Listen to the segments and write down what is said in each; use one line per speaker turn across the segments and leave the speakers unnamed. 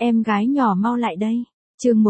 Em gái nhỏ mau lại đây. Chương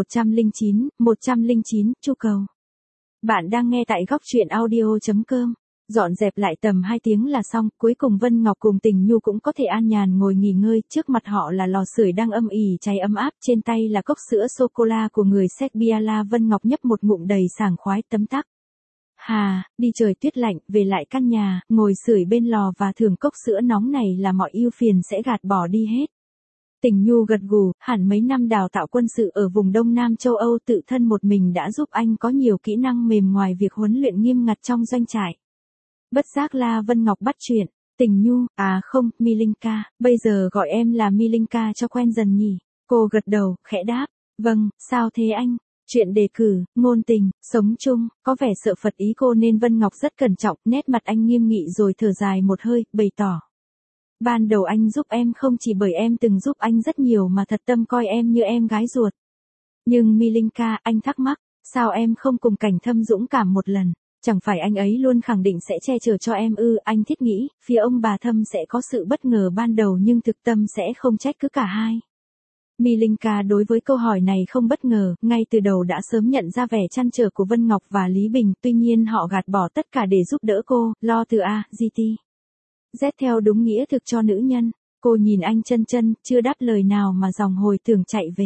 109, Chu cầu. Bạn đang nghe tại góc truyện audio.com. Dọn dẹp lại tầm 2 tiếng là xong, cuối cùng Vân Ngọc cùng Tình Nhu cũng có thể an nhàn ngồi nghỉ ngơi, trước mặt họ là lò sưởi đang âm ỉ cháy ấm áp, trên tay là cốc sữa sô-cô-la của người Serbia. Vân Ngọc nhấp một ngụm đầy sảng khoái tấm tắc. Hà, đi trời tuyết lạnh, về lại căn nhà, ngồi sưởi bên lò và thưởng cốc sữa nóng này là mọi ưu phiền sẽ gạt bỏ đi hết. Tình Nhu gật gù, hẳn mấy năm đào tạo quân sự ở vùng Đông Nam châu Âu tự thân một mình đã giúp anh có nhiều kỹ năng mềm ngoài việc huấn luyện nghiêm ngặt trong doanh trại. Bất giác Vân Ngọc bắt chuyện, Tình Nhu, à không, Milinka, bây giờ gọi em là Milinka cho quen dần nhỉ. Cô gật đầu, khẽ đáp, vâng, sao thế anh? Chuyện đề cử, ngôn tình, sống chung, có vẻ sợ Phật ý cô nên Vân Ngọc rất cẩn trọng, nét mặt anh nghiêm nghị rồi thở dài một hơi, bày tỏ. Ban đầu anh giúp em không chỉ bởi em từng giúp anh rất nhiều mà thật tâm coi em như em gái ruột. Nhưng Milinka, anh thắc mắc, sao em không cùng Cảnh Thâm dũng cảm một lần? Chẳng phải anh ấy luôn khẳng định sẽ che chở cho em ư? Anh thiết nghĩ, phía ông bà Thâm sẽ có sự bất ngờ ban đầu nhưng thực tâm sẽ không trách cứ cả hai. Milinka đối với câu hỏi này không bất ngờ, ngay từ đầu đã sớm nhận ra vẻ trăn trở của Vân Ngọc và Lý Bình, tuy nhiên họ gạt bỏ tất cả để giúp đỡ cô, lo từ A, GT. Z theo đúng nghĩa thực cho nữ nhân. Cô nhìn anh chân, chưa đáp lời nào mà dòng hồi tưởng chạy về.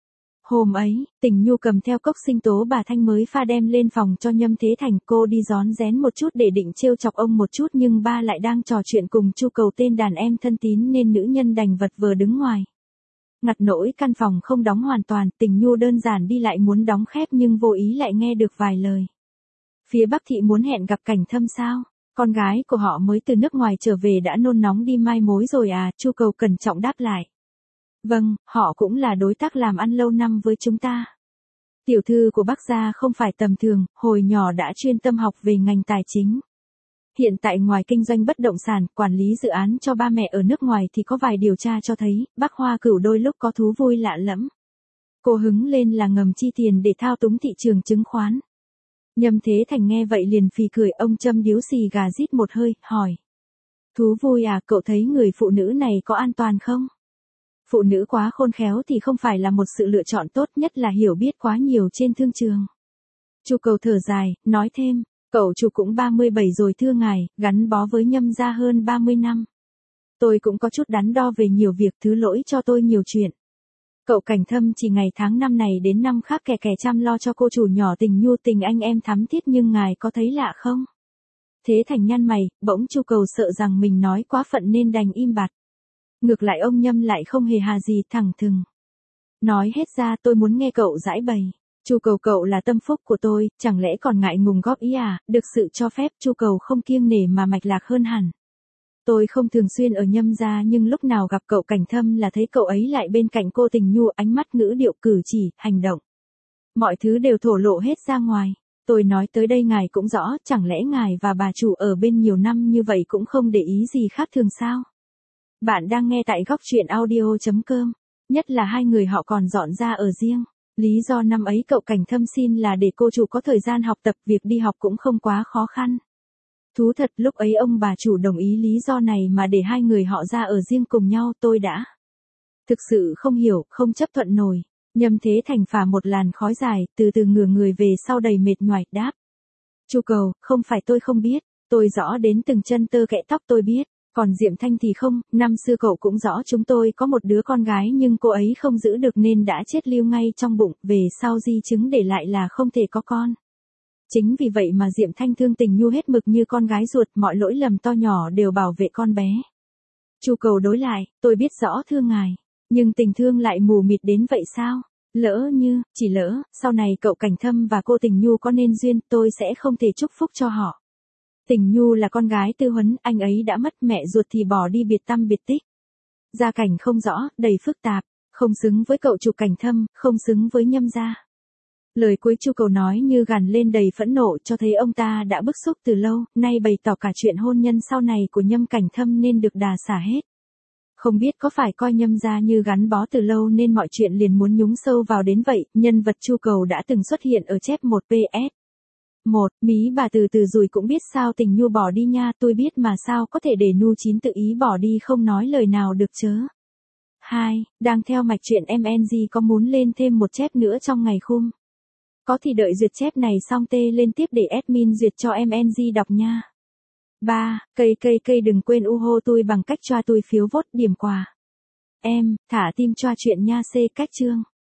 Hôm ấy, Tình Nhu cầm theo cốc sinh tố bà Thanh mới pha đem lên phòng cho Nhâm Thế Thành, cô đi rón rén một chút để định trêu chọc ông một chút nhưng ba lại đang trò chuyện cùng Chu Cầu tên đàn em thân tín nên nữ nhân đành vật vờ đứng ngoài. Ngặt nỗi căn phòng không đóng hoàn toàn, Tình Nhu đơn giản đi lại muốn đóng khép nhưng vô ý lại nghe được vài lời. Phía Bắc Thị muốn hẹn gặp Cảnh Thâm sao? Con gái của họ mới từ nước ngoài trở về đã nôn nóng đi mai mối rồi à? Chu Cầu cẩn trọng đáp lại. Vâng, họ cũng là đối tác làm ăn lâu năm với chúng ta. Tiểu thư của Bắc gia không phải tầm thường, hồi nhỏ đã chuyên tâm học về ngành tài chính. Hiện tại ngoài kinh doanh bất động sản, quản lý dự án cho ba mẹ ở nước ngoài thì có vài điều tra cho thấy, Bắc Hoa Cửu đôi lúc có thú vui lạ lẫm. Cô hứng lên là ngầm chi tiền để thao túng thị trường chứng khoán. Nhâm Thế Thành nghe vậy liền phì cười, ông châm điếu xì gà rít một hơi, hỏi. Thú vui à, cậu thấy người phụ nữ này có an toàn không? Phụ nữ quá khôn khéo thì không phải là một sự lựa chọn tốt, nhất là hiểu biết quá nhiều trên thương trường. Chu Cầu thở dài, nói thêm, cậu Chu cũng 37 rồi thưa ngài, gắn bó với Nhâm gia hơn 30 năm. Tôi cũng có chút đắn đo về nhiều việc, thứ lỗi cho tôi nhiều chuyện. Cậu Cảnh Thâm chỉ ngày tháng năm này đến năm khác kè chăm lo cho cô chủ nhỏ Tình Nhu, tình anh em thắm thiết, nhưng ngài có thấy lạ không? Thế Thành nhăn mày, bỗng Chu Cầu sợ rằng mình nói quá phận nên đành im bặt. Ngược lại ông Nhâm lại không hề hà gì, thẳng thừng. Nói hết ra tôi muốn nghe cậu giải bày. Chu Cầu, cậu là tâm phúc của tôi, chẳng lẽ còn ngại ngùng góp ý à? Được sự cho phép, Chu Cầu không kiêng nể mà mạch lạc hơn hẳn. Tôi không thường xuyên ở Nhâm gia nhưng lúc nào gặp cậu Cảnh Thâm là thấy cậu ấy lại bên cạnh cô Tình Nhu, ánh mắt, ngữ điệu, cử chỉ, hành động. Mọi thứ đều thổ lộ hết ra ngoài. Tôi nói tới đây ngài cũng rõ, chẳng lẽ ngài và bà chủ ở bên nhiều năm như vậy cũng không để ý gì khác thường sao? Bạn đang nghe tại góc truyện audio.com. Nhất là hai người họ còn dọn ra ở riêng. Lý do năm ấy cậu Cảnh Thâm xin là để cô chủ có thời gian học tập, việc đi học cũng không quá khó khăn. Thú thật lúc ấy ông bà chủ đồng ý lý do này mà để hai người họ ra ở riêng cùng nhau, tôi đã thực sự không hiểu, không chấp thuận nổi. Nhâm Thế Thành phả một làn khói dài, từ từ ngửa người về sau đầy mệt nhoài, đáp. Chu Cầu, không phải tôi không biết, tôi rõ đến từng chân tơ kẽ tóc tôi biết, còn Diệm Thanh thì không, năm xưa cậu cũng rõ chúng tôi có một đứa con gái nhưng cô ấy không giữ được nên đã chết lưu ngay trong bụng, về sau di chứng để lại là không thể có con. Chính vì vậy mà Diệm Thanh thương Tình Nhu hết mực như con gái ruột, mọi lỗi lầm to nhỏ đều bảo vệ con bé. Chu Cầu đối lại, tôi biết rõ thưa ngài, nhưng tình thương lại mù mịt đến vậy sao? Lỡ như, chỉ lỡ, sau này cậu Cảnh Thâm và cô Tình Nhu có nên duyên, tôi sẽ không thể chúc phúc cho họ. Tình Nhu là con gái Tư Huấn, anh ấy đã mất mẹ ruột thì bỏ đi biệt tăm biệt tích. Gia cảnh không rõ, đầy phức tạp, không xứng với cậu chủ Cảnh Thâm, không xứng với Nhâm gia. Lời cuối Chu Cầu nói như gằn lên đầy phẫn nộ, cho thấy ông ta đã bức xúc từ lâu, nay bày tỏ cả chuyện hôn nhân sau này của Nhâm Cảnh Thâm nên được đà xả hết. Không biết có phải coi Nhâm gia như gắn bó từ lâu nên mọi chuyện liền muốn nhúng sâu vào đến vậy, nhân vật Chu Cầu đã từng xuất hiện ở chép 1 PS. 1. Mí bà từ từ rồi cũng biết sao Tình Nhu bỏ đi nha, tôi biết mà sao có thể để Nu Chín tự ý bỏ đi không nói lời nào được chớ. 2. Đang theo mạch truyện MNG có muốn lên thêm một chép nữa trong ngày khung. Có thì đợi duyệt chép này xong tê lên tiếp để admin duyệt cho MNG đọc nha. 3. Cây đừng quên ủng tôi bằng cách cho tôi phiếu vote điểm quà. Em, thả tim cho chuyện nha C cách chương.